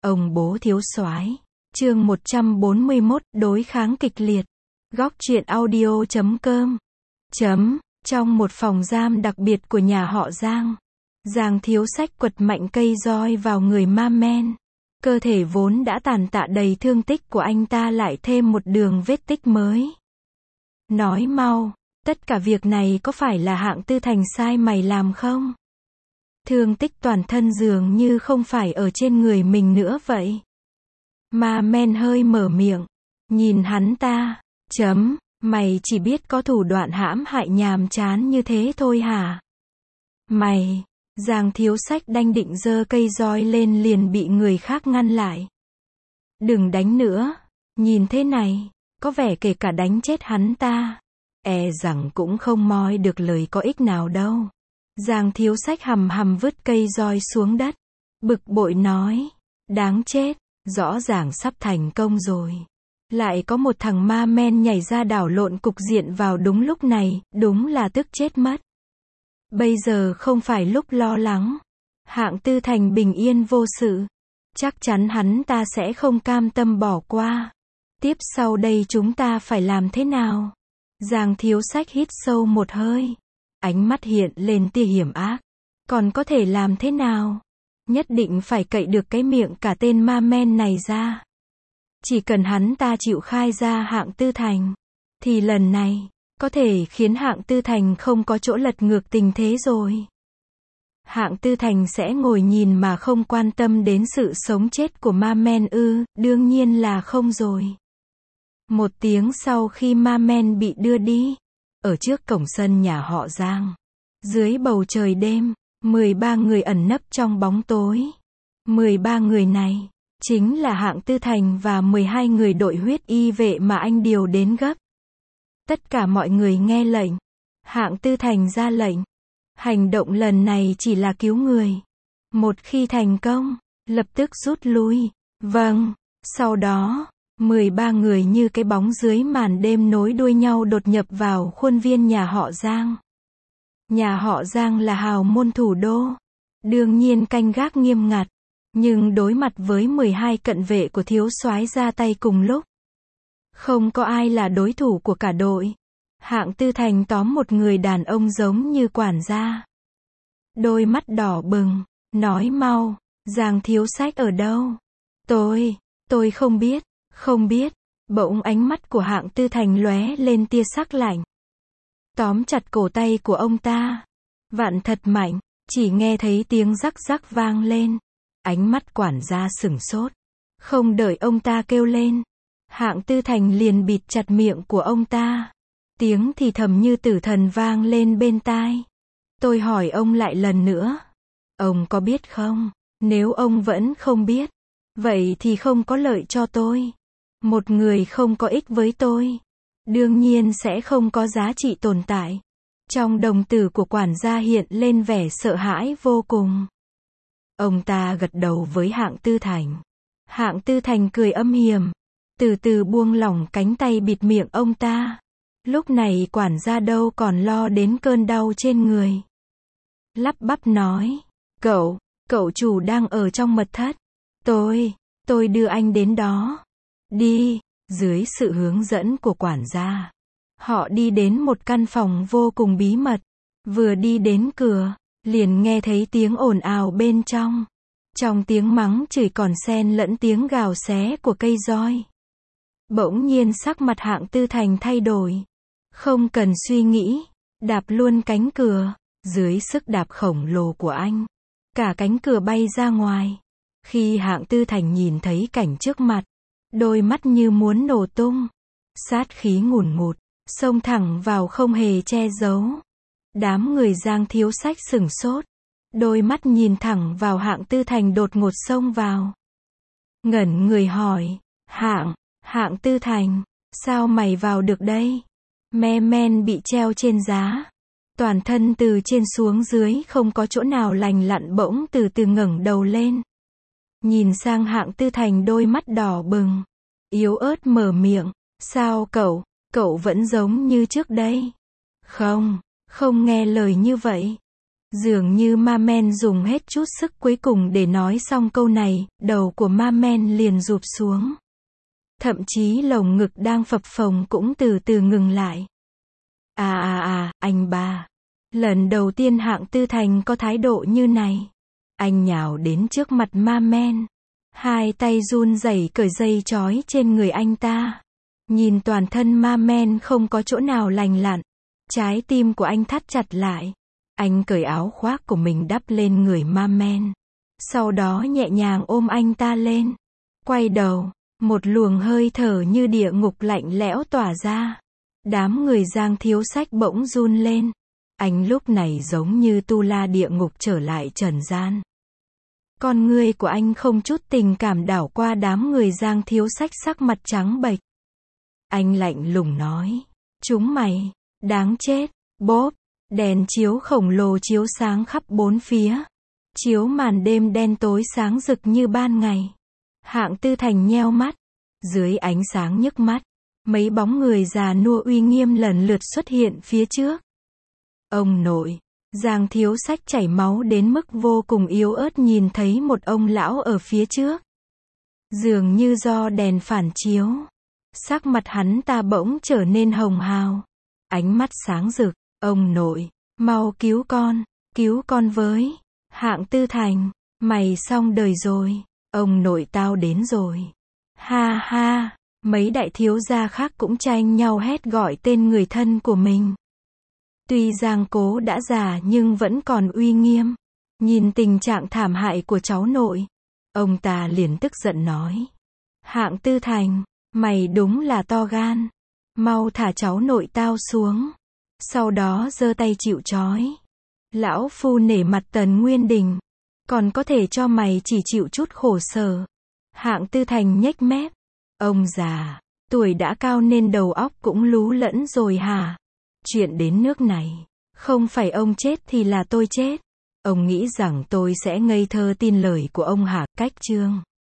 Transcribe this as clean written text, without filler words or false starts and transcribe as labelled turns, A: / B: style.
A: Ông bố thiếu soái. Chương 141, đối kháng kịch liệt. Góc truyện audio.com. Trong một phòng giam đặc biệt của nhà họ Giang, Giang Thiếu Sách quật mạnh cây roi vào người ma men. Cơ thể vốn đã tàn tạ đầy thương tích của anh ta lại thêm một đường vết tích mới. Nói mau, tất cả việc này có phải là Hạng Tư Thành sai mày làm không? Thương tích toàn thân dường như không phải ở trên người mình nữa vậy. Ma men hơi mở miệng, nhìn hắn ta, mày chỉ biết có thủ đoạn hãm hại nhàm chán như thế thôi hả? Mày, Giang Thiếu Sách đang định giơ cây roi lên liền bị người khác ngăn lại. Đừng đánh nữa, nhìn thế này, có vẻ kể cả đánh chết hắn ta, rằng cũng không moi được lời có ích nào đâu. Giang Thiếu Sách hầm vứt cây roi xuống đất, bực bội nói, đáng chết, rõ ràng sắp thành công rồi. Lại có một thằng ma men nhảy ra đảo lộn cục diện vào đúng lúc này, đúng là tức chết mất. Bây giờ không phải lúc lo lắng. Hạng Tư Thành bình yên vô sự. Chắc chắn hắn ta sẽ không cam tâm bỏ qua. Tiếp sau đây chúng ta phải làm thế nào? Giang Thiếu Sách hít sâu một hơi. Ánh mắt hiện lên tia hiểm ác. Còn có thể làm thế nào? Nhất định phải cậy được cái miệng cả tên ma men này ra. Chỉ cần hắn ta chịu khai ra Hạng Tư Thành, thì lần này, có thể khiến Hạng Tư Thành không có chỗ lật ngược tình thế rồi. Hạng Tư Thành sẽ ngồi nhìn mà không quan tâm đến sự sống chết của ma men ư? Đương nhiên là không rồi. Một tiếng sau khi ma men bị đưa đi, ở trước cổng sân nhà họ Giang, dưới bầu trời đêm, 13 người ẩn nấp trong bóng tối. 13 người này chính là Hạng Tư Thành và 12 người đội huyết y vệ mà anh điều đến gấp. Tất cả mọi người nghe lệnh. Hạng Tư Thành ra lệnh. Hành động lần này chỉ là cứu người. Một khi thành công, lập tức rút lui. Vâng. Sau đó, 13 người như cái bóng dưới màn đêm nối đuôi nhau đột nhập vào khuôn viên nhà họ Giang. Nhà họ Giang là hào môn thủ đô. Đương nhiên canh gác nghiêm ngặt. Nhưng đối mặt với 12 cận vệ của thiếu soái ra tay cùng lúc, không có ai là đối thủ của cả đội. Hạng Tư Thành tóm một người đàn ông giống như quản gia. Đôi mắt đỏ bừng, nói mau, Giang Thiếu Sách ở đâu? Tôi không biết. Bỗng ánh mắt của Hạng Tư Thành lóe lên tia sắc lạnh. Tóm chặt cổ tay của ông ta. Vặn thật mạnh, chỉ nghe thấy tiếng rắc rắc vang lên. Ánh mắt quản gia sửng sốt. Không đợi ông ta kêu lên, Hạng Tư Thành liền bịt chặt miệng của ông ta. Tiếng thì thầm như tử thần vang lên bên tai. Tôi hỏi ông lại lần nữa. Ông có biết không? Nếu ông vẫn không biết, vậy thì không có lợi cho tôi. Một người không có ích với tôi, đương nhiên sẽ không có giá trị tồn tại. Trong đồng tử của quản gia hiện lên vẻ sợ hãi vô cùng. Ông ta gật đầu với Hạng Tư Thành. Hạng Tư Thành cười âm hiểm, từ từ buông lỏng cánh tay bịt miệng ông ta. Lúc này quản gia đâu còn lo đến cơn đau trên người. Lắp bắp nói, cậu chủ đang ở trong mật thất. Tôi đưa anh đến đó. Đi. Dưới sự hướng dẫn của quản gia, họ đi đến một căn phòng vô cùng bí mật. Vừa đi đến cửa, liền nghe thấy tiếng ồn ào bên trong. Trong tiếng mắng chửi còn xen lẫn tiếng gào xé của cây roi. Bỗng nhiên sắc mặt Hạng Tư Thành thay đổi. Không cần suy nghĩ, đạp luôn cánh cửa. Dưới sức đạp khổng lồ của anh, cả cánh cửa bay ra ngoài. Khi Hạng Tư Thành nhìn thấy cảnh trước mặt, đôi mắt như muốn nổ tung. Sát khí ngùn ngụt, xông thẳng vào không hề che giấu. Đám người Giang Thiếu Sách sửng sốt. Đôi mắt nhìn thẳng vào Hạng Tư Thành đột ngột xông vào. Ngẩn người hỏi, Hạng Tư Thành, sao mày vào được đây? Men bị treo trên giá. Toàn thân từ trên xuống dưới không có chỗ nào lành lặn bỗng từ từ ngẩng đầu lên. Nhìn sang Hạng Tư Thành đôi mắt đỏ bừng. Yếu ớt mở miệng, sao cậu vẫn giống như trước đây? Không nghe lời như vậy. Dường như ma men dùng hết chút sức cuối cùng để nói xong câu này, đầu của ma men liền rụp xuống. Thậm chí lồng ngực đang phập phồng cũng từ từ ngừng lại. Anh ba. Lần đầu tiên Hạng Tư Thành có thái độ như này. Anh nhào đến trước mặt ma men. Hai tay run rẩy cởi dây trói trên người anh ta. Nhìn toàn thân ma men không có chỗ nào lành lặn. Trái tim của anh thắt chặt lại. Anh cởi áo khoác của mình đắp lên người ma men. Sau đó nhẹ nhàng ôm anh ta lên. Quay đầu, một luồng hơi thở như địa ngục lạnh lẽo tỏa ra. Đám người Giang Thiếu Sách bỗng run lên. Anh lúc này giống như tu la địa ngục trở lại trần gian. Con ngươi của anh không chút tình cảm đảo qua đám người Giang Thiếu Sách sắc mặt trắng bệch. Anh lạnh lùng nói. Chúng mày, đáng chết, bốp. Đèn chiếu khổng lồ chiếu sáng khắp bốn phía. Chiếu màn đêm đen tối sáng rực như ban ngày. Hạng Tư Thành nheo mắt. Dưới ánh sáng nhức mắt, mấy bóng người già nua uy nghiêm lần lượt xuất hiện phía trước. Ông nội. Giang Thiếu Sách chảy máu đến mức vô cùng yếu ớt nhìn thấy một ông lão ở phía trước. Dường như do đèn phản chiếu. Sắc mặt hắn ta bỗng trở nên hồng hào. Ánh mắt sáng rực. Ông nội, mau cứu con với. Hạng Tư Thành, mày xong đời rồi. Ông nội tao đến rồi. Ha ha, mấy đại thiếu gia khác cũng tranh nhau hét gọi tên người thân của mình. Tuy Giang Cố đã già nhưng vẫn còn uy nghiêm. Nhìn tình trạng thảm hại của cháu nội, ông ta liền tức giận nói. Hạng Tư Thành, mày đúng là to gan. Mau thả cháu nội tao xuống. Sau đó giơ tay chịu trói. Lão phu nể mặt Tần Nguyên Đình. Còn có thể cho mày chỉ chịu chút khổ sở. Hạng Tư Thành nhếch mép. Ông già, tuổi đã cao nên đầu óc cũng lú lẫn rồi hả? Chuyện đến nước này, không phải ông chết thì là tôi chết. Ông nghĩ rằng tôi sẽ ngây thơ tin lời của ông hả? Cách chương